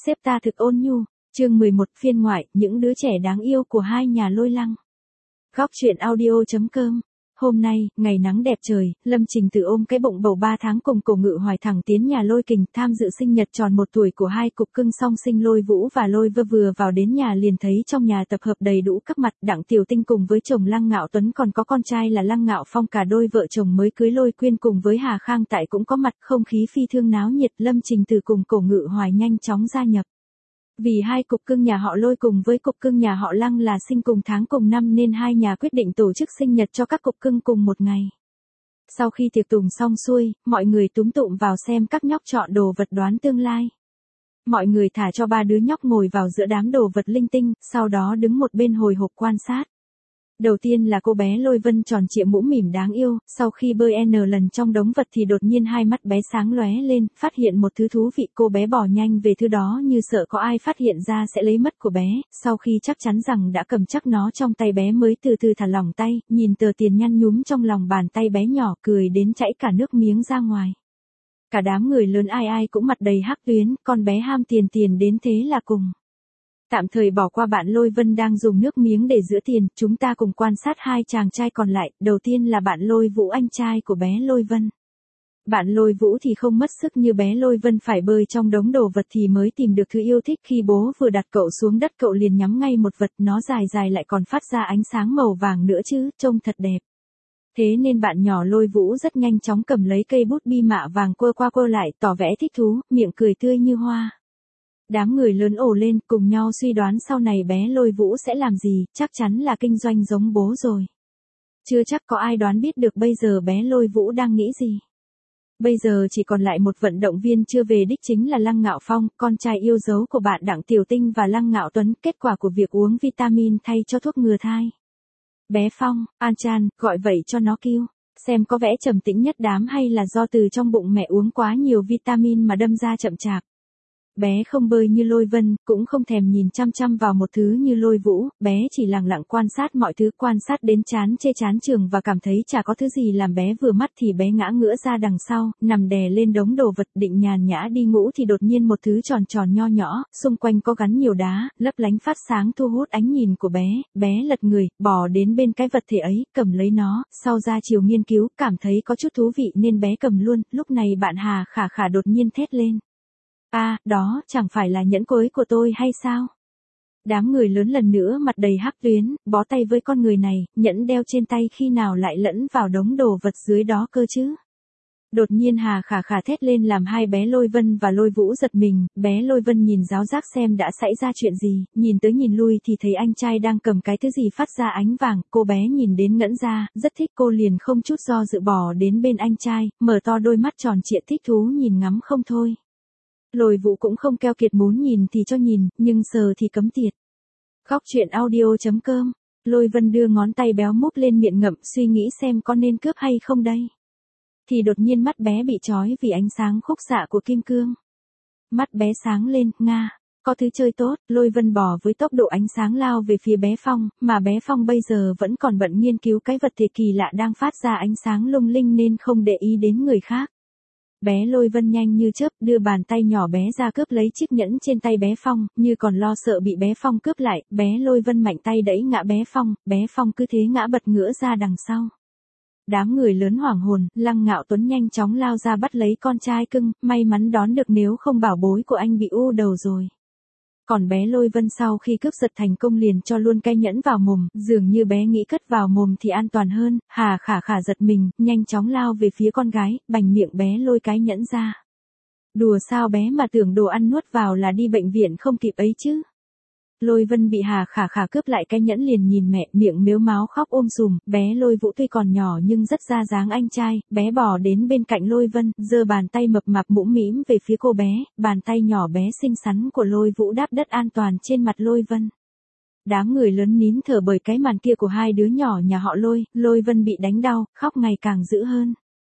Sếp ta thực ôn nhu, chương 11 phiên ngoại, những đứa trẻ đáng yêu của hai nhà Lôi Lăng. Góc truyện audio.com. Hôm nay, ngày nắng đẹp trời, Lâm Trình Tử ôm cái bụng bầu 3 tháng cùng Cổ Ngự Hoài thẳng tiến nhà Lôi Kình tham dự sinh nhật tròn 1 tuổi của hai cục cưng song sinh Lôi Vũ và Lôi Vơ. Vừa vào đến nhà liền thấy trong nhà tập hợp đầy đủ các mặt. Đặng Tiểu Tinh cùng với chồng Lăng Ngạo Tuấn, còn có con trai là Lăng Ngạo Phong, cả đôi vợ chồng mới cưới Lôi Quyên cùng với Hà Khang Tại cũng có mặt. Không khí phi thương náo nhiệt. Lâm Trình Tử cùng Cổ Ngự Hoài nhanh chóng gia nhập. Vì hai cục cưng nhà họ Lôi cùng với cục cưng nhà họ Lăng là sinh cùng tháng cùng năm nên hai nhà quyết định tổ chức sinh nhật cho các cục cưng cùng một ngày. Sau khi tiệc tùng xong xuôi, mọi người túm tụm vào xem các nhóc chọn đồ vật đoán tương lai. Mọi người thả cho 3 đứa nhóc ngồi vào giữa đám đồ vật linh tinh, sau đó đứng một bên hồi hộp quan sát. Đầu tiên là cô bé Lôi Vân tròn trịa mũm mỉm đáng yêu, sau khi bơi n lần trong đống vật thì đột nhiên hai mắt bé sáng lóe lên, phát hiện một thứ thú vị. Cô bé bỏ nhanh về thứ đó như sợ có ai phát hiện ra sẽ lấy mất của bé. Sau khi chắc chắn rằng đã cầm chắc nó trong tay, bé mới từ từ thả lỏng tay, nhìn tờ tiền nhăn nhúm trong lòng bàn tay bé nhỏ, cười đến chảy cả nước miếng ra ngoài. Cả đám người lớn ai ai cũng mặt đầy hắc tuyến, con bé ham tiền đến thế là cùng. Tạm thời bỏ qua bạn Lôi Vân đang dùng nước miếng để giữ tiền, chúng ta cùng quan sát hai chàng trai còn lại. Đầu tiên là bạn Lôi Vũ, anh trai của bé Lôi Vân. Bạn Lôi Vũ thì không mất sức như bé Lôi Vân, phải bơi trong đống đồ vật thì mới tìm được thứ yêu thích. Khi bố vừa đặt cậu xuống đất, cậu liền nhắm ngay một vật, nó dài dài lại còn phát ra ánh sáng màu vàng nữa chứ, trông thật đẹp. Thế nên bạn nhỏ Lôi Vũ rất nhanh chóng cầm lấy cây bút bi mạ vàng quơ qua quơ lại, tỏ vẻ thích thú, miệng cười tươi như hoa. Đám người lớn ồ lên, cùng nhau suy đoán sau này bé Lôi Vũ sẽ làm gì, chắc chắn là kinh doanh giống bố rồi. Chưa chắc có ai đoán biết được bây giờ bé Lôi Vũ đang nghĩ gì. Bây giờ chỉ còn lại một vận động viên chưa về đích, chính là Lăng Ngạo Phong, con trai yêu dấu của bạn Đặng Tiểu Tinh và Lăng Ngạo Tuấn, kết quả của việc uống vitamin thay cho thuốc ngừa thai. Bé Phong, An Chan, gọi vậy cho nó kêu, xem có vẻ trầm tĩnh nhất đám hay là do từ trong bụng mẹ uống quá nhiều vitamin mà đâm ra chậm chạp. Bé không bơi như Lôi Vân, cũng không thèm nhìn chăm chăm vào một thứ như Lôi Vũ, bé chỉ lặng lặng quan sát mọi thứ, quan sát đến chán chê chán chường và cảm thấy chả có thứ gì làm bé vừa mắt thì bé ngã ngửa ra đằng sau, nằm đè lên đống đồ vật định nhàn nhã đi ngủ thì đột nhiên một thứ tròn tròn nho nhỏ, xung quanh có gắn nhiều đá, lấp lánh phát sáng thu hút ánh nhìn của bé lật người, bò đến bên cái vật thể ấy, cầm lấy nó, sau ra chiều nghiên cứu, cảm thấy có chút thú vị nên bé cầm luôn. Lúc này bạn Hà Khả Khả đột nhiên thét lên. Đó chẳng phải là nhẫn cưới của tôi hay sao? Đám người lớn lần nữa mặt đầy hắc tuyến, bó tay với con người này, nhẫn đeo trên tay khi nào lại lẫn vào đống đồ vật dưới đó cơ chứ? Đột nhiên Hà Khả Khả thét lên làm hai bé Lôi Vân và Lôi Vũ giật mình. Bé Lôi Vân nhìn giáo giác xem đã xảy ra chuyện gì, nhìn tới nhìn lui thì thấy anh trai đang cầm cái thứ gì phát ra ánh vàng. Cô bé nhìn đến ngẩn ra, rất thích, cô liền không chút do dự bỏ đến bên anh trai, mở to đôi mắt tròn trịa thích thú nhìn ngắm không thôi. Lôi Vũ cũng không keo kiệt, muốn nhìn thì cho nhìn, nhưng sờ thì cấm tiệt. Góc truyện audio.com. Lôi Vân đưa ngón tay béo múp lên miệng ngậm, suy nghĩ xem có nên cướp hay không đây. Thì đột nhiên mắt bé bị chói vì ánh sáng khúc xạ của kim cương. Mắt bé sáng lên, có thứ chơi tốt. Lôi Vân bò với tốc độ ánh sáng lao về phía bé Phong, mà bé Phong bây giờ vẫn còn bận nghiên cứu cái vật thể kỳ lạ đang phát ra ánh sáng lung linh nên không để ý đến người khác. Bé Lôi Vân nhanh như chớp đưa bàn tay nhỏ bé ra cướp lấy chiếc nhẫn trên tay bé Phong, như còn lo sợ bị bé Phong cướp lại. Bé Lôi Vân mạnh tay đẩy ngã bé Phong cứ thế ngã bật ngửa ra đằng sau. Đám người lớn hoảng hồn, Lăng Ngạo Tuấn nhanh chóng lao ra bắt lấy con trai cưng, may mắn đón được, nếu không bảo bối của anh bị u đầu rồi. Còn bé Lôi Vân sau khi cướp giật thành công liền cho luôn cái nhẫn vào mồm, dường như bé nghĩ cất vào mồm thì an toàn hơn. Hà Khả Khả giật mình, nhanh chóng lao về phía con gái, bành miệng bé lôi cái nhẫn ra. Đùa sao bé mà tưởng đồ ăn nuốt vào là đi bệnh viện không kịp ấy chứ. Lôi Vân bị Hà Khả Khả cướp lại cái nhẫn liền nhìn mẹ, miệng mếu máo khóc sùm. Bé Lôi Vũ tuy còn nhỏ nhưng rất ra dáng anh trai, bé bò đến bên cạnh Lôi Vân, giơ bàn tay mập mạp mũm mĩm về phía cô bé, bàn tay nhỏ bé xinh xắn của Lôi Vũ đáp đất an toàn trên mặt Lôi Vân. Đám người lớn nín thở bởi cái màn kia của hai đứa nhỏ nhà họ Lôi. Lôi Vân bị đánh đau, khóc ngày càng dữ hơn.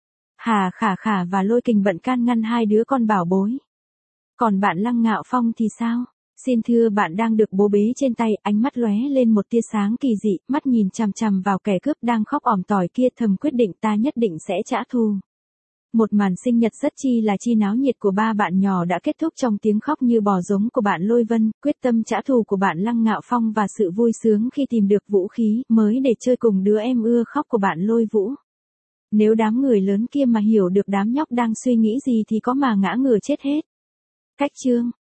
Hà Khả Khả và Lôi Kình bận can ngăn hai đứa con bảo bối. Còn bạn Lăng Ngạo Phong thì sao? Xin thưa bạn đang được bố bế trên tay, ánh mắt lóe lên một tia sáng kỳ dị, mắt nhìn chằm chằm vào kẻ cướp đang khóc ỏm tỏi kia, thầm quyết định ta nhất định sẽ trả thù. một màn sinh nhật rất chi náo nhiệt của ba bạn nhỏ đã kết thúc trong tiếng khóc như bò giống của bạn Lôi Vân, quyết tâm trả thù của bạn Lăng Ngạo Phong và sự vui sướng khi tìm được vũ khí mới để chơi cùng đứa em ưa khóc của bạn Lôi Vũ. Nếu đám người lớn kia mà hiểu được đám nhóc đang suy nghĩ gì thì có mà ngã ngửa chết hết. Cách chương